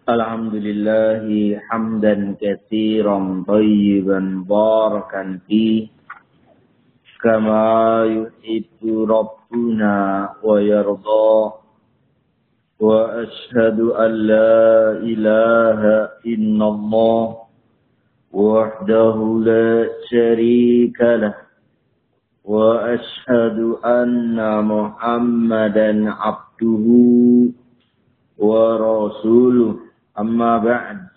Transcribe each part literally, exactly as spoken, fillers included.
Alhamdulillahi hamdan katsiran thayyiban barakan fi kama yuhibbu rabbuna wa yarda wa ashhadu an la ilaha illallah wahdahu la syarika lah wa ashhadu anna Muhammadan abduhu wa rasuluh. Amma ba'd.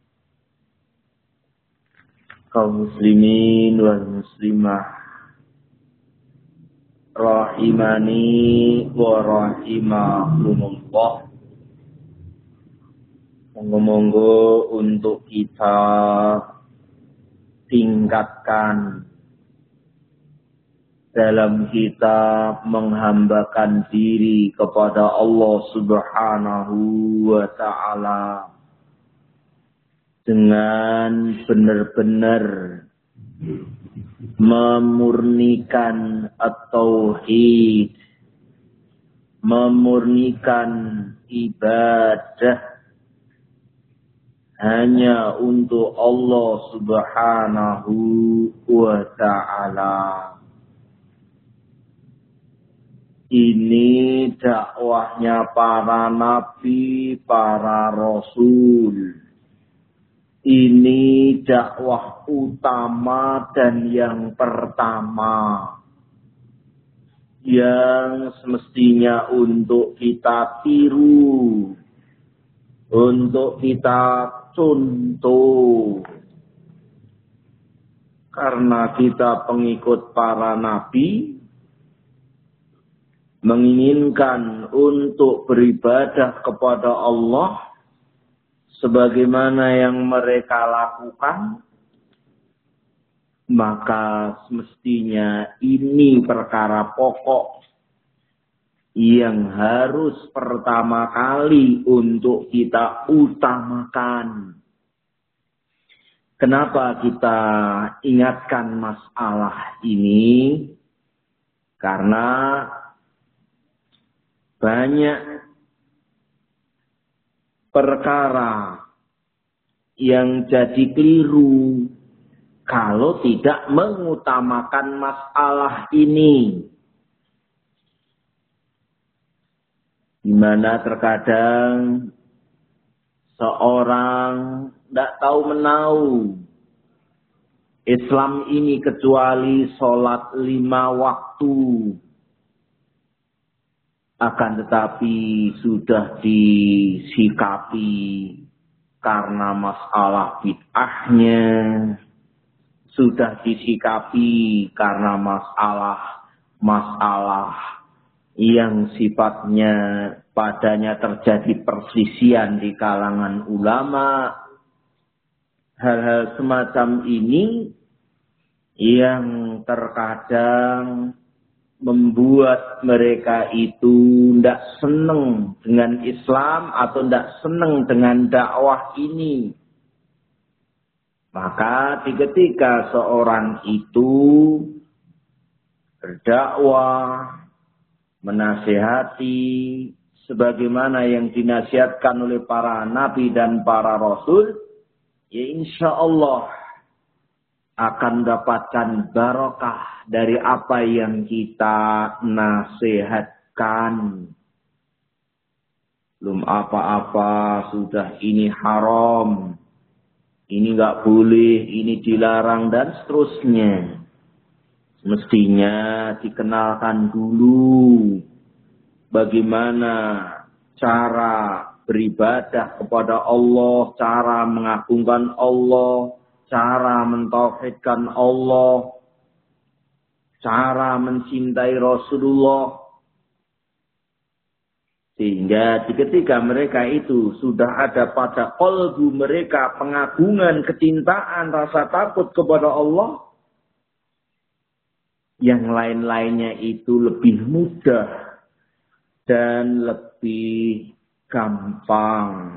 Kaum muslimin wal muslimah rahimani wa rahimakumullah. Monggo-monggo untuk kita tingkatkan dalam kita menghambakan diri kepada Allah Subhanahu wa ta'ala dengan benar-benar memurnikan at-tauhid, memurnikan ibadah hanya untuk Allah Subhanahu wa ta'ala. Ini dakwahnya para nabi, para rasul. Ini dakwah utama dan yang pertama yang semestinya untuk kita tiru, untuk kita contoh. Karena kita pengikut para nabi, menginginkan untuk beribadah kepada Allah sebagaimana yang mereka lakukan, maka semestinya ini perkara pokok yang harus pertama kali untuk kita utamakan. Kenapa kita ingatkan masalah ini? Karena banyak perkara yang jadi keliru kalau tidak mengutamakan masalah ini. Di mana terkadang seorang tidak tahu menau Islam ini kecuali sholat lima waktu. Akan tetapi sudah disikapi karena masalah bid'ahnya, sudah disikapi karena masalah-masalah yang sifatnya padanya terjadi perselisihan di kalangan ulama. Hal-hal semacam ini yang terkadang membuat mereka itu tidak senang dengan Islam atau tidak senang dengan dakwah ini. Maka ketika seorang itu berdakwah, menasihati, sebagaimana yang dinasihatkan oleh para nabi dan para rasul, ya insya Allah akan dapatkan barokah dari apa yang kita nasihatkan. Belum apa-apa sudah ini haram, ini enggak boleh, ini dilarang dan seterusnya. Mestinya dikenalkan dulu bagaimana cara beribadah kepada Allah, cara mengagungkan Allah, cara mentauhidkan Allah, cara mencintai Rasulullah. Sehingga ketika mereka itu sudah ada pada qalbu mereka pengagungan, kecintaan, rasa takut kepada Allah, yang lain-lainnya itu lebih mudah dan lebih gampang.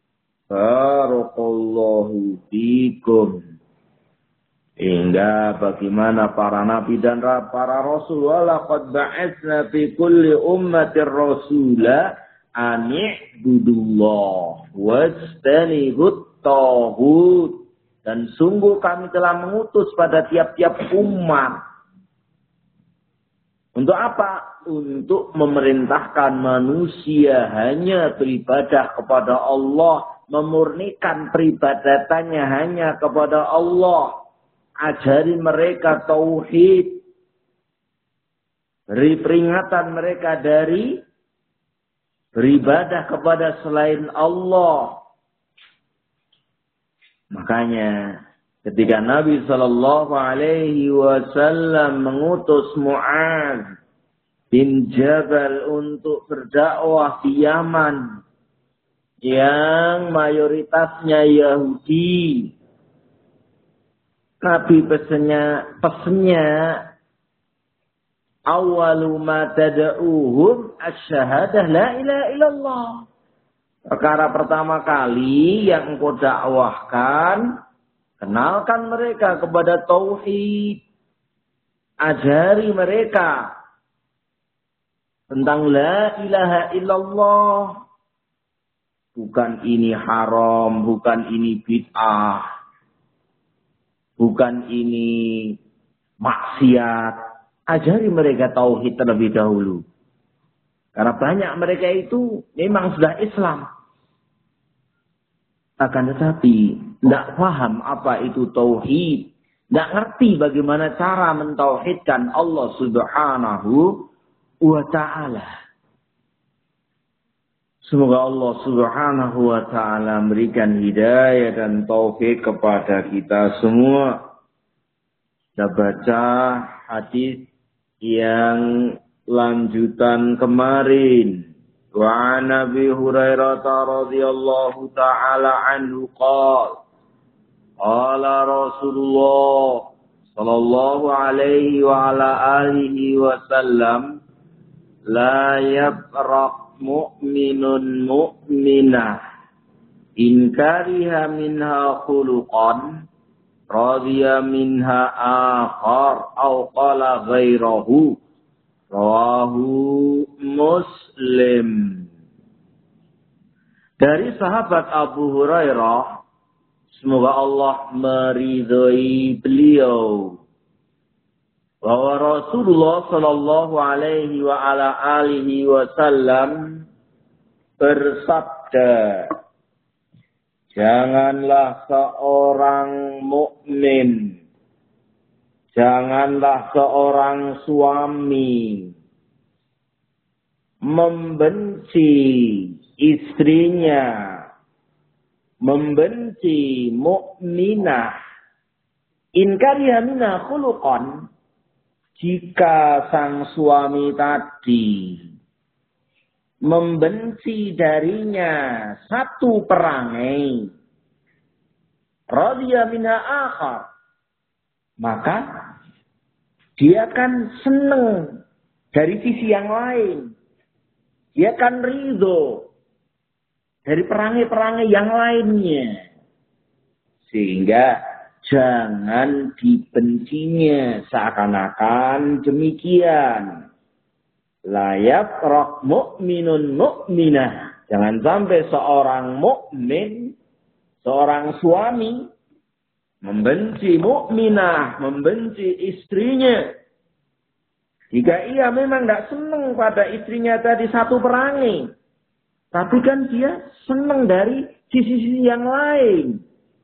Barakallahu fikum. Hingga bagaimana para nabi dan para rasul, walaqad ba'atsna fi kulli ummatir rasula ani'budullah wajtanibut taghut. Dan sungguh kami telah mengutus pada tiap-tiap umat. Untuk apa? Untuk memerintahkan manusia hanya beribadah kepada Allah. Memurnikan peribadatannya hanya kepada Allah. Ajari mereka tauhid. Beri peringatan mereka dari beribadah kepada selain Allah. Makanya ketika Nabi Shallallahu Alaihi Wasallam mengutus Mu'adz bin Jabal untuk berdakwah di Yaman yang mayoritasnya Yahudi, Nabi pesennya pesennya awalu ma tad'uhum asyhadah la ilaha illallah. Perkara pertama kali yang engkau dakwahkan, kenalkan mereka kepada tauhid. Ajari mereka tentang la ilaha illallah. Bukan ini haram, bukan ini bid'ah. Bukan ini maksiat. Ajari mereka tauhid terlebih dahulu. Karena banyak mereka itu memang sudah Islam. Akan tetapi tidak paham apa itu tauhid. Tidak ngerti bagaimana cara mentauhidkan Allah Subhanahu wa ta'ala. Semoga Allah Subhanahu wa ta'ala memberikan hidayah dan taufik kepada kita semua. Kita baca hadis yang lanjutan kemarin. Wa Nabi Hurairah radhiyallahu ta'ala anhu qala qala Rasulullah sallallahu alaihi wa ala alihi wa sallam la yabraq mu'minun mu'minah in kariha minha khuluqan radiya minha akhar aw qala ghairahu. Rawahu Muslim. Dari sahabat Abu Hurairah, semoga Allah meridhai beliau, bahwa Rasulullah sallallahu alaihi wa ala alihi wasallam bersabda, janganlah seorang mukmin, janganlah seorang suami membenci istrinya, membenci mukminah, in kariha minha khuluqan, jika sang suami tadi membenci darinya satu perangai, radiya minha akhar, maka dia akan senang dari sisi yang lain. Dia akan ridho dari perangai-perangai yang lainnya. Sehingga jangan dibencinya seakan-akan demikian. La yafraq mu'minun mu'minah. Jangan sampai seorang mukmin, seorang suami membenci mukminah, membenci istrinya. Jika ia memang tidak senang pada istrinya tadi satu perangai, tapi kan dia senang dari sisi-sisi yang lain.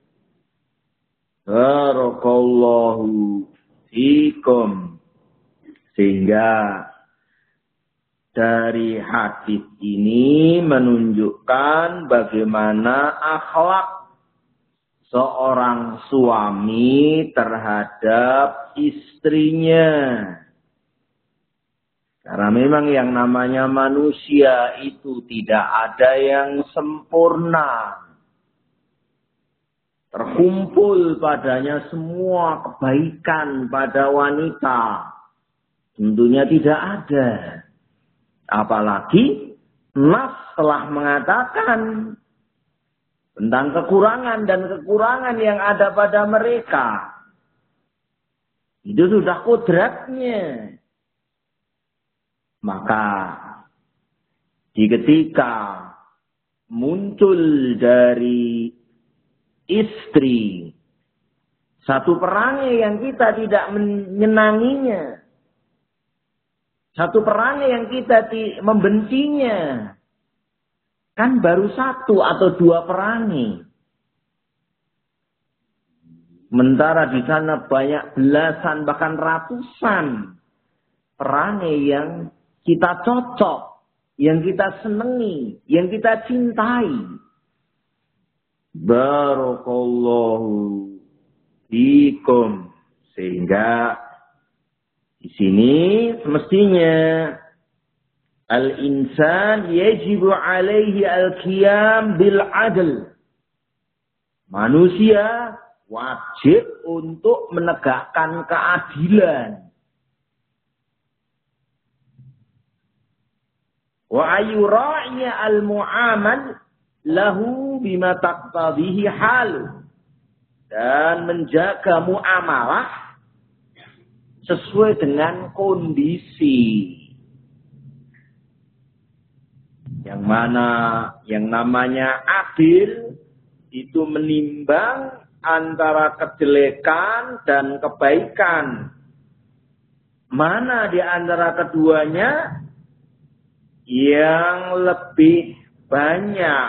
Barakallahu fikum. Sehingga dari hadis ini menunjukkan bagaimana akhlak seorang suami terhadap istrinya. Karena memang yang namanya manusia itu tidak ada yang sempurna. Terkumpul padanya semua kebaikan pada wanita. Tentunya tidak ada. Apalagi nas telah mengatakan tentang kekurangan dan kekurangan yang ada pada mereka. Itu sudah kodratnya. Maka Di ketika muncul dari istri satu perangai yang kita tidak menyenanginya, satu perangai yang kita membencinya, kan baru satu atau dua perangai. Sementara di sana banyak belasan bahkan ratusan perangai yang kita cocok, yang kita senangi, yang kita cintai. Barakallahu fikum. Sehingga di sini semestinya al-insan yajibu alaihi al-qiyam bil adl. Manusia wajib untuk menegakkan keadilan. Wa ayura'iya al-mu'amal lahu bima taqtadihi halu. Dan menjaga muamalah sesuai dengan kondisi. Yang mana yang namanya adil itu menimbang antara kejelekan dan kebaikan. Mana di antara keduanya yang lebih banyak.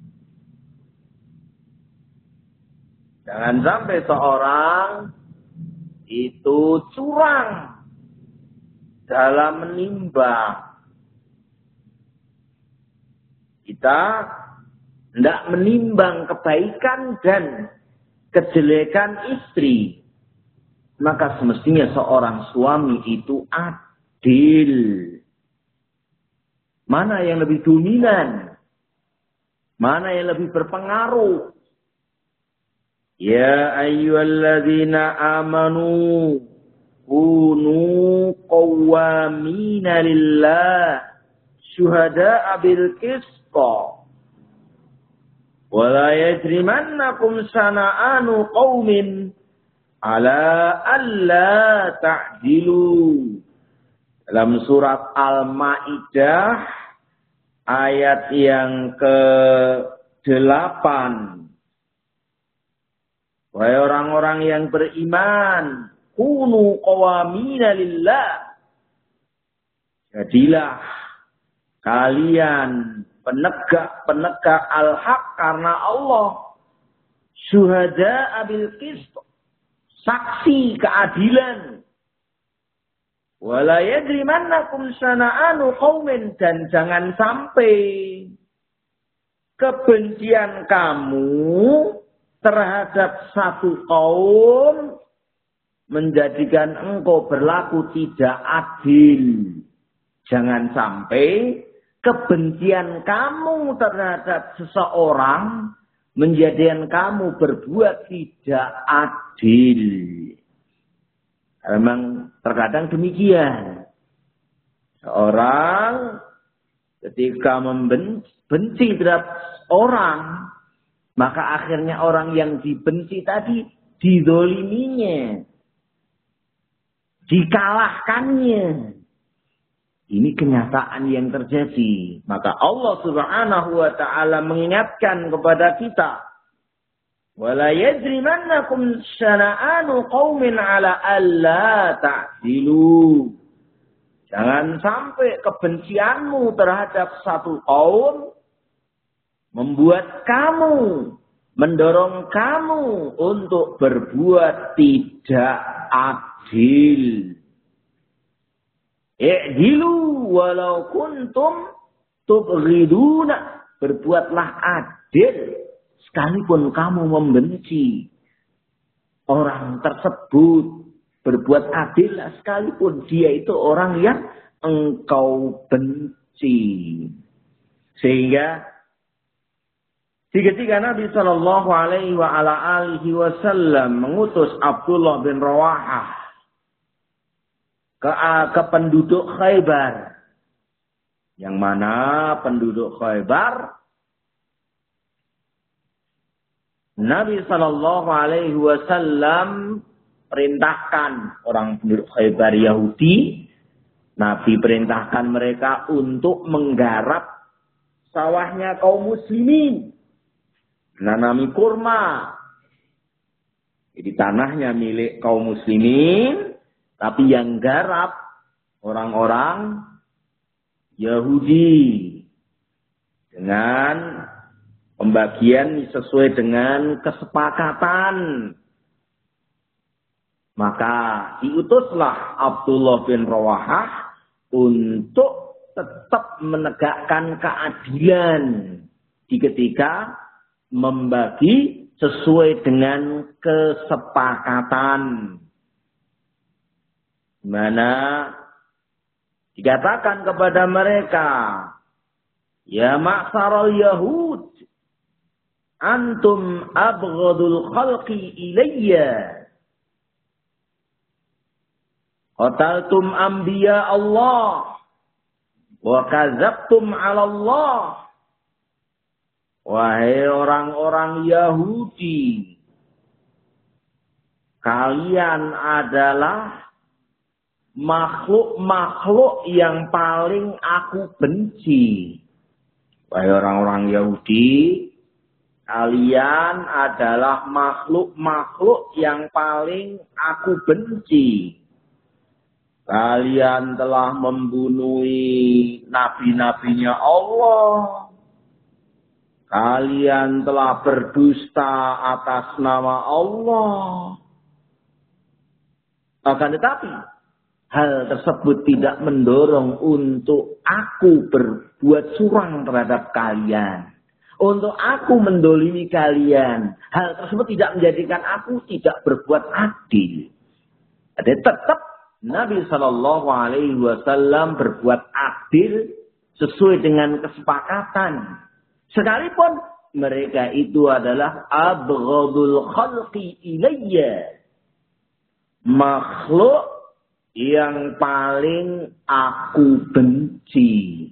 Jangan sampai seorang itu curang dalam menimbang. Kita tidak menimbang kebaikan dan kejelekan istri, maka semestinya seorang suami itu adil. Mana yang lebih dominan? Mana yang lebih berpengaruh? Ya ayyuhalladzina amanu kunu qawwamina lillah syuhada'a bil qisṭa. Wala yajrimannakum sana'anu qaumin ala alla ta'dilu. Dalam surat Al-Maidah ayat yang ke delapan. Wahai orang-orang yang beriman, kunu qawamina lillah. Jadilah kalian penegak-penegak al-haq karena Allah. Syuhada'a bil qisṭ. Saksi keadilan. Wala yajrimannakum sana'anu qaumin. Dan jangan sampai kebencian kamu terhadap satu kaum menjadikan engkau berlaku tidak adil. Jangan sampai kebencian kamu terhadap seseorang menjadikan kamu berbuat tidak adil. Memang terkadang demikian. Seorang ketika membenci terhadap orang, maka akhirnya orang yang dibenci tadi dizoliminya, dikalahkannya. Ini kenyataan yang terjadi. Maka Allah Subhanahu wa taala mengingatkan kepada kita, wala yajrimannakum syana'anu qaumin ala alla ta'dilu. Jangan sampai kebencianmu terhadap satu kaum membuat kamu, mendorong kamu untuk berbuat tidak adil. I'dilu walau kuntum tubghiduna. Berbuatlah adil sekalipun kamu membenci orang tersebut. Berbuat adil sekalipun dia itu orang yang engkau benci. Sehingga di ketika Nabi Shallallahu Alaihi Wasallam mengutus Abdullah bin Rawahah ke, ke penduduk Khaybar, yang mana penduduk Khaybar Nabi Shallallahu Alaihi Wasallam perintahkan orang penduduk Khaybar Yahudi, Nabi perintahkan mereka untuk menggarap sawahnya kaum muslimin. Menanami kurma. Jadi tanahnya milik kaum muslimin, tapi yang garap orang-orang Yahudi. Dengan pembagian sesuai dengan kesepakatan. Maka diutuslah Abdullah bin Rawahah untuk tetap menegakkan keadilan di ketika membagi sesuai dengan kesepakatan. Mana dikatakan kepada mereka, ya ma'saral Yahud, antum abghadul khalqi ilayya. Qataltum anbiya Allah wa kadzabtum 'ala Allah. Wahai orang-orang Yahudi, kalian adalah makhluk-makhluk yang paling aku benci. Wahai orang-orang Yahudi, kalian adalah makhluk-makhluk yang paling aku benci. Kalian telah membunuh nabi-nabinya Allah. Kalian telah berdusta atas nama Allah. Akan tetapi, hal tersebut tidak mendorong untuk aku berbuat curang terhadap kalian. Untuk aku mendolimi kalian. Hal tersebut tidak menjadikan aku tidak berbuat adil. Jadi tetap Nabi Shallallahu Alaihi Wasallam berbuat adil sesuai dengan kesepakatan. Sekalipun mereka itu adalah abghadul khalqi ilayya. Makhluk yang paling aku benci.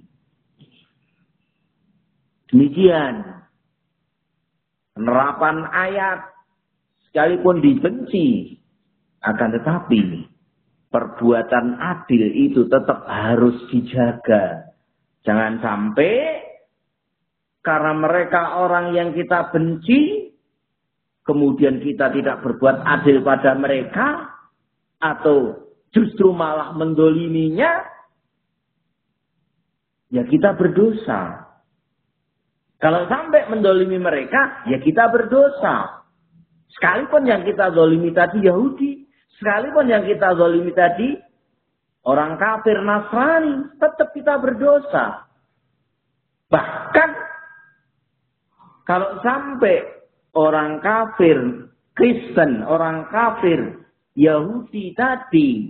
Demikian penerapan ayat, sekalipun dibenci, akan tetapi perbuatan adil itu tetap harus dijaga. Jangan sampai karena mereka orang yang kita benci, kemudian kita tidak berbuat adil pada mereka, atau justru malah mendoliminya, ya kita berdosa. Kalau sampai mendolimi mereka, ya kita berdosa. Sekalipun yang kita dolimi tadi Yahudi, sekalipun yang kita dolimi tadi orang kafir Nasrani, tetap kita berdosa. Bahkan kalau sampai orang kafir Kristen, orang kafir Yahudi tadi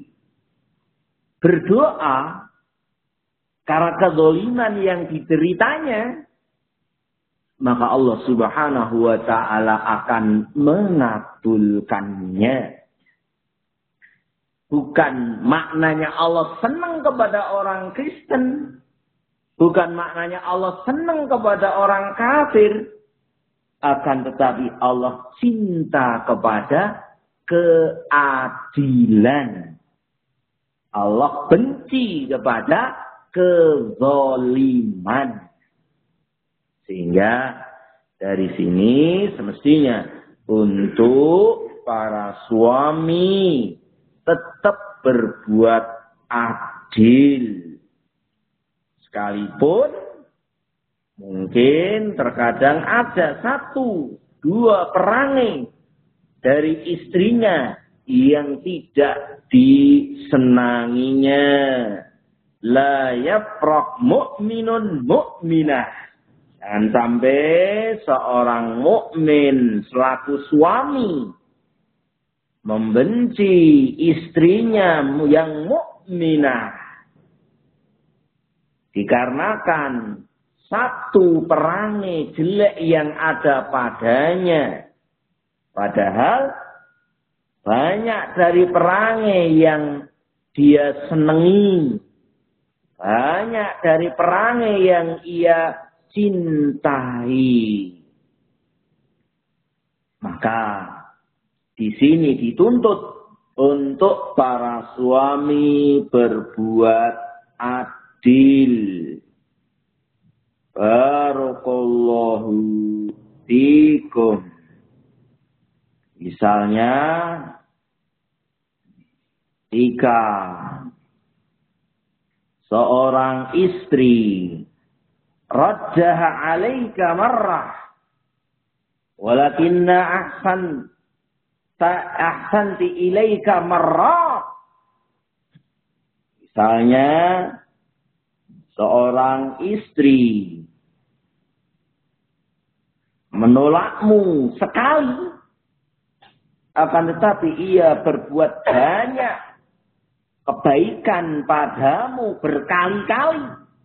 berdoa karena kezaliman yang dideritanya, maka Allah Subhanahu wa ta'ala akan mengabulkannya. Bukan maknanya Allah senang kepada orang Kristen. Bukan maknanya Allah senang kepada orang kafir. Akan tetapi Allah cinta kepada keadilan. Allah benci kepada kezaliman. Sehingga dari sini semestinya untuk para suami tetap berbuat adil. Sekalipun mungkin terkadang ada satu, dua perangai dari istrinya yang tidak disenanginya. La yafraq mu'minun mu'minah. Jangan sampai seorang mukmin selaku suami membenci istrinya yang mukminah dikarenakan satu perangai jelek yang ada padanya. Padahal banyak dari perangai yang dia senangi. Banyak dari perangai yang ia cintai. Maka di sini dituntut untuk para suami berbuat adil. Barakallahu fikum. Misalnya, jika seorang istri raddaha alaika marrah walakinna ahsan ta ahsanti ilaika marrah. Misalnya seorang istri menolakmu sekali, akan tetapi ia berbuat banyak kebaikan padamu berkali-kali,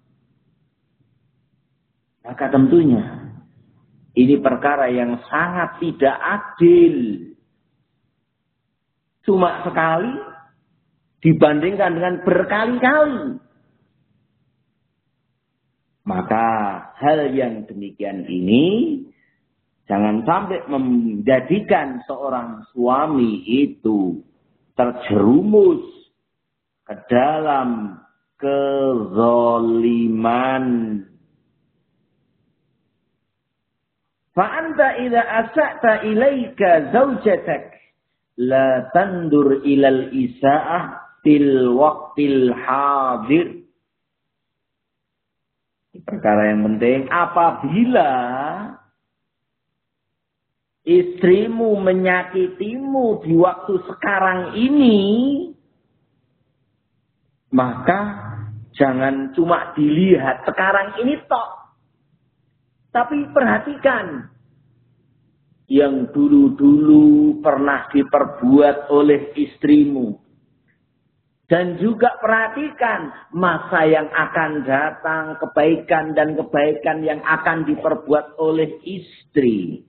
maka tentunya ini perkara yang sangat tidak adil. Cuma sekali dibandingkan dengan berkali-kali. Maka hal yang demikian ini jangan sampai menjadikan seorang suami itu terjerumus ke dalam kezaliman. Fa'anta idza asa'ta ilaika zawjatak la tandur ilal isa'ah fil waqtil hadir. Perkara yang penting, apabila istrimu menyakitimu di waktu sekarang ini, maka jangan cuma dilihat sekarang ini tok. Tapi perhatikan yang dulu-dulu pernah diperbuat oleh istrimu. Dan juga perhatikan masa yang akan datang, kebaikan dan kebaikan yang akan diperbuat oleh istri.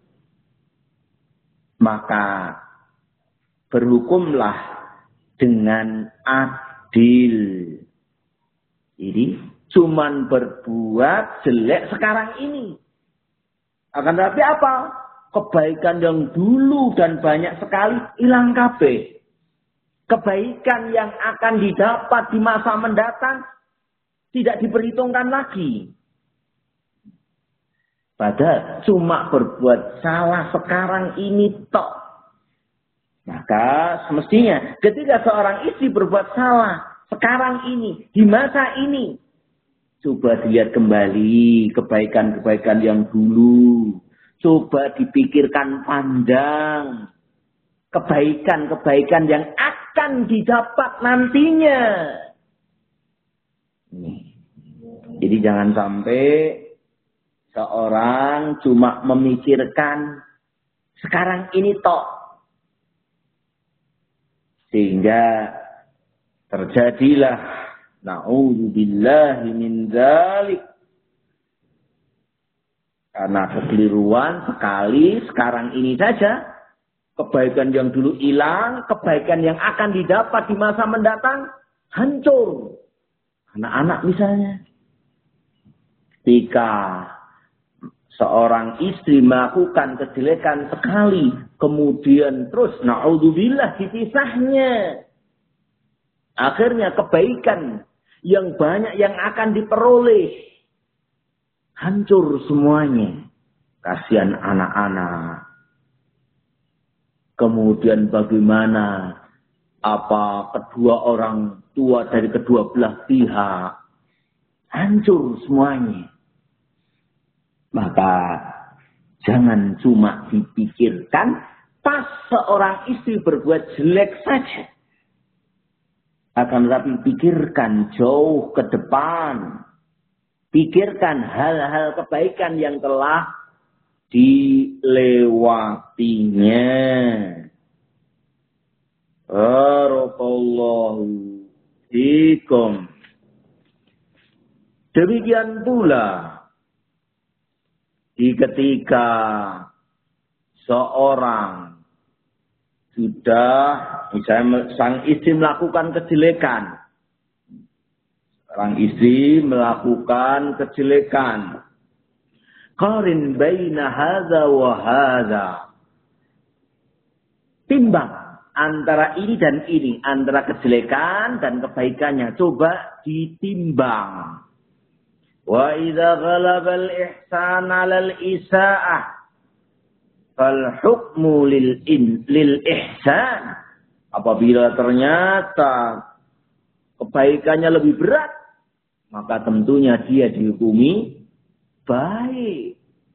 Maka berhukumlah dengan adil. Jadi cuman berbuat jelek sekarang ini. Akan tetapi apa? Kebaikan yang dulu dan banyak sekali hilang kabeh. Kebaikan yang akan didapat di masa mendatang tidak diperhitungkan lagi. Padahal cuma berbuat salah sekarang ini tok. Maka semestinya ketika seorang istri berbuat salah sekarang ini, di masa ini, coba dilihat kembali kebaikan-kebaikan yang dulu. Coba dipikirkan panjang. Kebaikan-kebaikan yang akan didapat nantinya. Jadi jangan sampai seorang cuma memikirkan sekarang ini tok. Sehingga terjadilah na'udzubillahi min dzalik. Karena kekeliruan sekali sekarang ini saja. Kebaikan yang dulu hilang, kebaikan yang akan didapat di masa mendatang hancur. Anak-anak misalnya. Jika seorang istri melakukan kejelekan sekali, kemudian terus na'udzubillah dipisahnya. Akhirnya kebaikan yang banyak yang akan diperoleh hancur semuanya. Kasihan anak-anak. Kemudian bagaimana apa kedua orang tua dari kedua belah pihak hancur semuanya. Maka jangan cuma dipikirkan pas seorang istri berbuat jelek saja. Akan tetapi pikirkan jauh ke depan. Pikirkan hal-hal kebaikan yang telah dilewatinya. Barakallahu fikum. Demikian pula di ketika seorang sudah misalnya sang istri melakukan kejelekan. Sang istri melakukan kejelekan. Qarin baina hadza wa hadza. Timbang antara ini dan ini, antara kejelekan dan kebaikannya, coba ditimbang. Wa idza ghalaba al-ihsan 'ala al-isa'ah fal hukmu lil in, lil ihsan. Apabila ternyata kebaikannya lebih berat, maka tentunya dia dihukumi baik.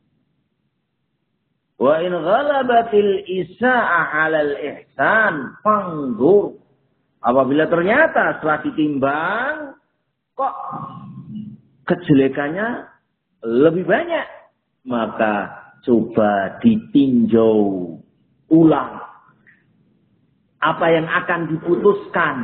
Wa in ghalabatil isa'ah 'alal ihsan fanzur. Apabila ternyata setelah ditimbang kok kejelekannya lebih banyak, maka coba ditinjau ulang apa yang akan diputuskan.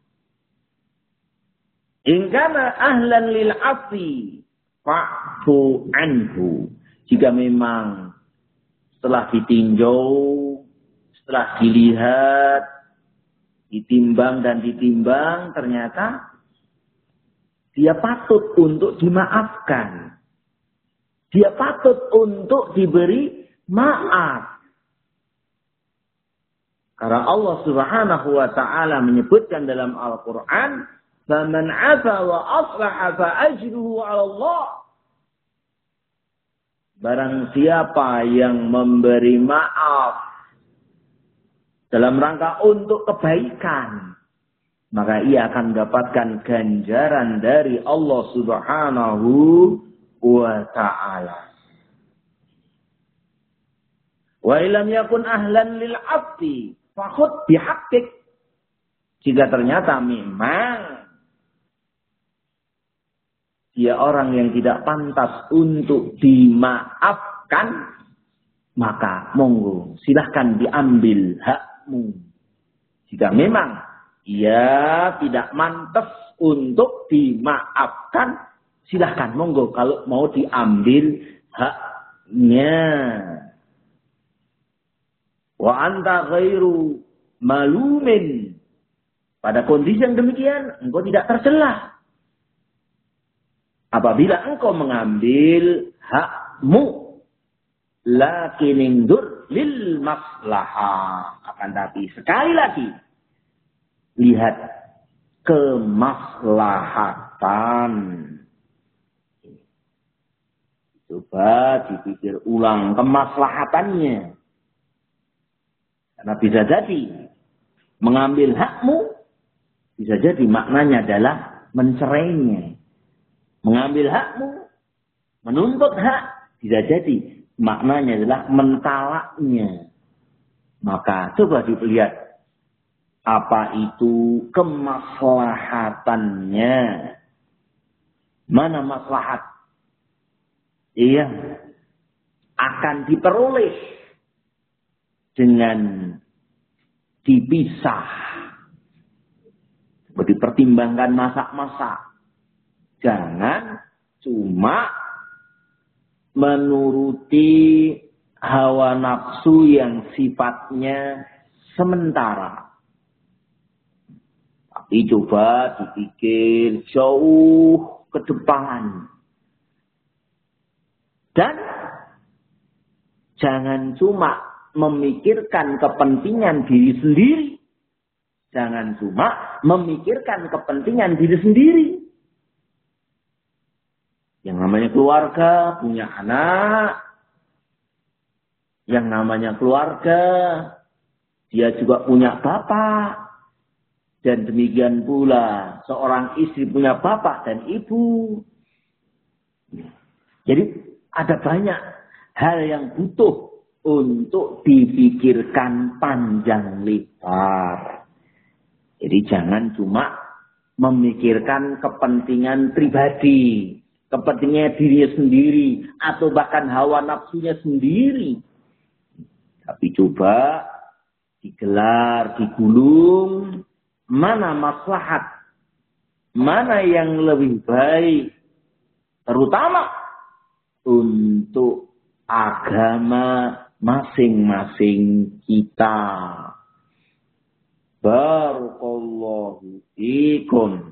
In kana ahlan lil afi fa'fu anhu. Jika memang setelah ditinjau, setelah dilihat, ditimbang dan ditimbang, ternyata dia patut untuk dimaafkan. Dia patut untuk diberi maaf. Karena Allah Subhanahu wa taala menyebutkan dalam Al-Qur'an, "Faman 'afa wa aslaha fa ajruhu 'ala Allah." Barang siapa yang memberi maaf dalam rangka untuk kebaikan, maka ia akan mendapatkan ganjaran dari Allah Subhanahu wa ta'ala. Wa illam yakun ahlan lil 'afwi fakhud bihaqqik. Jika ternyata memang dia orang yang tidak pantas untuk dimaafkan, maka monggo silahkan diambil hakmu. Jika memang ia tidak pantas untuk dimaafkan, silahkan monggo kalau mau diambil haknya. Wa anta ghairu malumin. Pada kondisi yang demikian, engkau tidak tercela apabila engkau mengambil hakmu. Lakin indur lil maslahah. Akan tapi sekali lagi, lihat kemaslahatan. Coba dipikir ulang kemaslahatannya. Karena bisa jadi mengambil hakmu, bisa jadi maknanya adalah mencerainya. Mengambil hakmu, menuntut hak, bisa jadi maknanya adalah mentalaknya. Maka coba dilihat apa itu kemaslahatannya. Mana maslahat? Iya, akan diperoleh dengan dipisah. Dipertimbangkan masak-masak. Jangan cuma menuruti hawa nafsu yang sifatnya sementara. Tapi coba dipikir jauh ke depan. Dan jangan cuma memikirkan kepentingan diri sendiri. Jangan cuma memikirkan kepentingan diri sendiri. Yang namanya keluarga, punya anak. Yang namanya keluarga, dia juga punya bapak. Dan demikian pula, seorang istri punya bapak dan ibu. Jadi, ada banyak hal yang butuh untuk dipikirkan panjang lebar. Jadi, jangan cuma memikirkan kepentingan pribadi. Kepentingannya dirinya sendiri, atau bahkan hawa nafsunya sendiri. Tapi coba digelar, digulung, mana maslahat, mana yang lebih baik, terutama untuk agama masing-masing kita. Barakallahu fikum.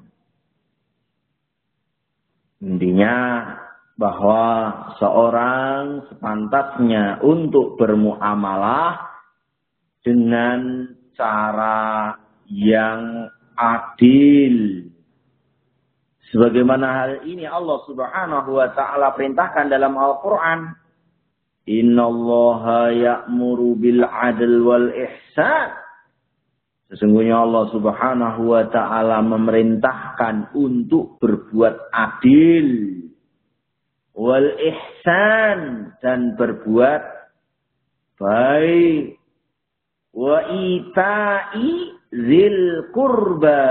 Intinya bahwa seorang sepantasnya untuk bermuamalah dengan cara yang adil Sebagaimana hal ini Allah Subhanahu wa taala perintahkan dalam Al-Qur'an, "Innallaha ya'muru bil 'adl wal ihsan." Sesungguhnya Allah Subhanahu wa taala memerintahkan untuk berbuat adil, wal ihsan, dan berbuat baik, wa ita'i zil qurba,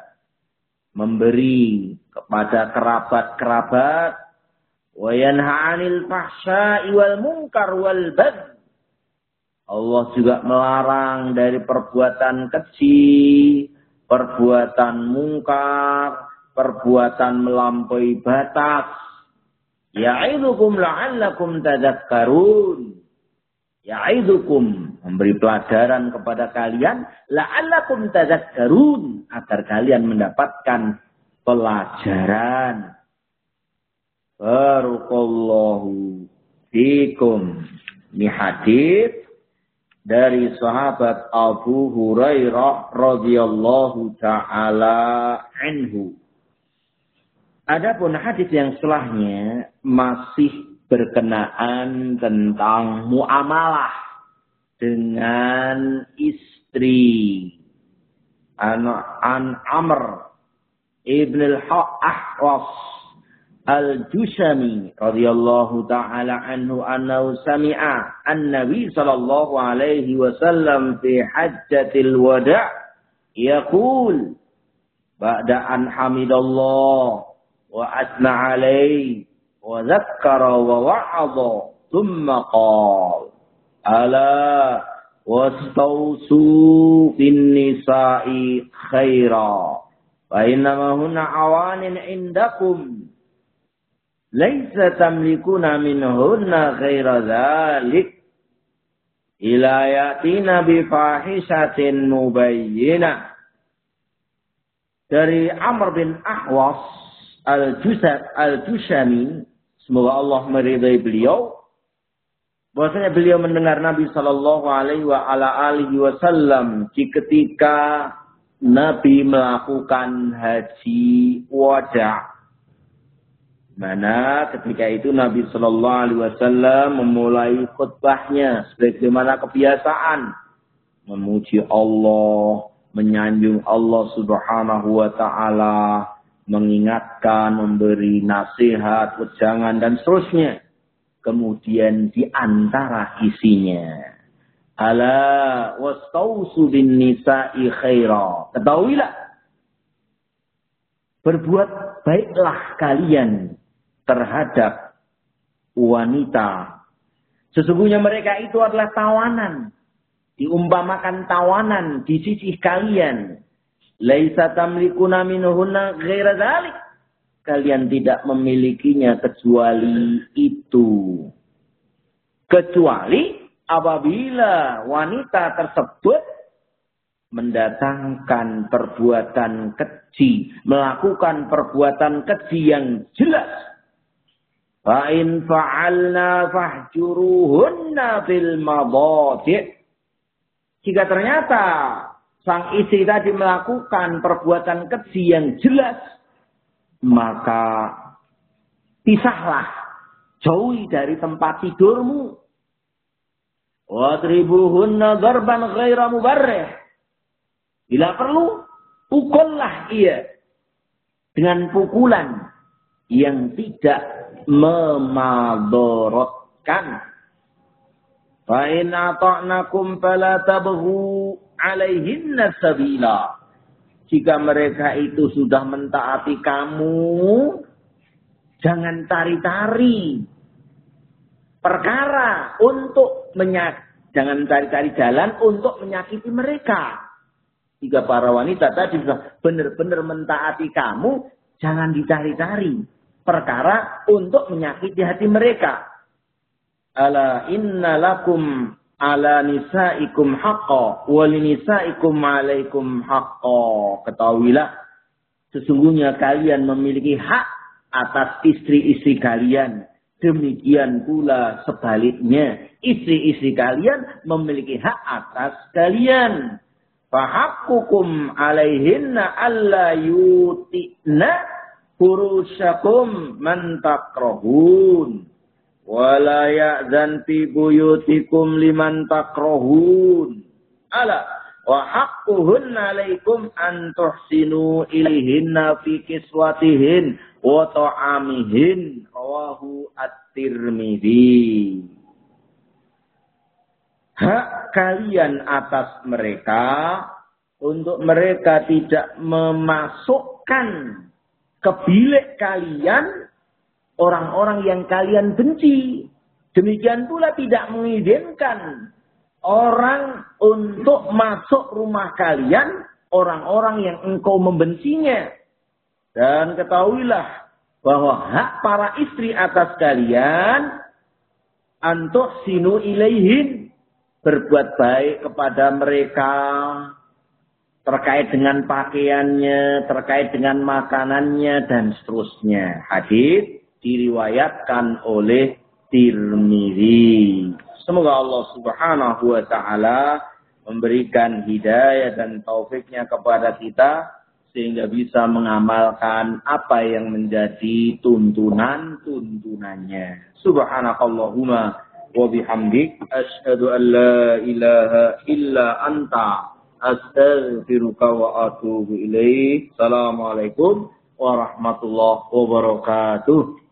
memberi kepada kerabat-kerabat, wa yanha 'anil fahsya'i wal munkar wal baghi. Allah juga melarang dari perbuatan keji, perbuatan mungkar, perbuatan melampaui batas. Ya'idzukum la'allakum tadhakkarun. Ya'idzukum, memberi pelajaran kepada kalian, la'allakum tadhakkarun, agar kalian mendapatkan pelajaran. Barakallahu fikum. Ini hadis dari sahabat Abu Hurairah radhiyallahu taala anhu. Adapun hadis yang setelahnya masih berkenaan tentang muamalah dengan istri. An, an Amr ibn al-Ahwas Al-Jushami radhiyallahu ta'ala anhu annahu sami'a an-nabi sallallahu alaihi wasallam fi hajjatil wada' yaqul ba'da an hamidallah wa asna alaihi wa dhakkara wa wa'adha thumma qala ala wastawsu bin nisa'i khaira fa innama hunna awanin indakum laisa tamlikuna minhunna ghaira dzalik ila yatina bi fahishatin mubayyinah. Dari Amr bin Ahwas Al-Jusad Al-Jushami, semoga Allah meridai beliau, bahwasanya beliau mendengar Nabi sallallahu alaihi wa ala alihi wasallam ketika Nabi melakukan haji wada'. Mana ketika itu Nabi Shallallahu Alaihi Wasallam memulai khutbahnya sebagaimana kebiasaan, memuji Allah, menyanjung Allah Subhanahu Wa Taala, mengingatkan, memberi nasihat, wejangan dan seterusnya. Kemudian di antara isinya, ala wastausu bin nisa'i khaira. Ketahuilah, berbuat baiklah kalian terhadap wanita. Sesungguhnya mereka itu adalah tawanan. Diumpamakan tawanan di sisi kalian. Laisa tamlikuna minhunna ghaira dzalik. Kalian tidak memilikinya kecuali itu. Kecuali apabila wanita tersebut mendatangkan perbuatan keji, melakukan perbuatan keji yang jelas. Fa in fa'alna fahjuruhunna fil madadi'. Jika ternyata sang istri tadi melakukan perbuatan keji yang jelas, maka pisahlah, jauhi dari tempat tidurmu. Wadribuhunna darban ghaira mubarrih. Bila perlu, pukullah ia dengan pukulan yang tidak memadorotkan. Fa in ata'nakum fala tabghu 'alaihinna sabila. Jika mereka itu sudah mentaati kamu, jangan tari-tari perkara untuk menyak, jangan cari-cari jalan untuk menyakiti mereka. Jika para wanita tadi sudah benar-benar mentaati kamu, jangan dicari-cari perkara untuk menyakiti hati mereka. Ala inna lakum ala nisaikum haqqa wa linisaikum alaikum haqqa. Ketahuilah, sesungguhnya kalian memiliki hak atas istri-istri kalian. Demikian pula sebaliknya, istri-istri kalian memiliki hak atas kalian. Fahaqqukum alaihinna alla yuti'na furusyakum man takrahun. Wa la ya'zan fi buyutikum liman takrahun. Ala wa haqquhunna alaikum an tuhsinu ilaihinna fi kiswatihin wa ta'amihin. Rawahu at-Tirmidzi. Hak kalian atas mereka untuk mereka tidak memasukkan ke bilik kalian orang-orang yang kalian benci. Demikian pula tidak mengizinkan orang untuk masuk rumah kalian, orang-orang yang engkau membencinya. Dan ketahuilah bahwa hak para istri atas kalian, antuh sinu ilaihin, berbuat baik kepada mereka, terkait dengan pakaiannya, terkait dengan makanannya, dan seterusnya. Hadis diriwayatkan oleh Tirmidzi. Semoga Allah Subhanahu wa taala memberikan hidayah dan taufiknya kepada kita sehingga bisa mengamalkan apa yang menjadi tuntunan-tuntunannya. Subhanakallahumma wa bihamdik asyhadu an la ilaha illa anta astaghfiruka wa atubu ilaik. Assalamualaikum warahmatullahi wabarakatuh.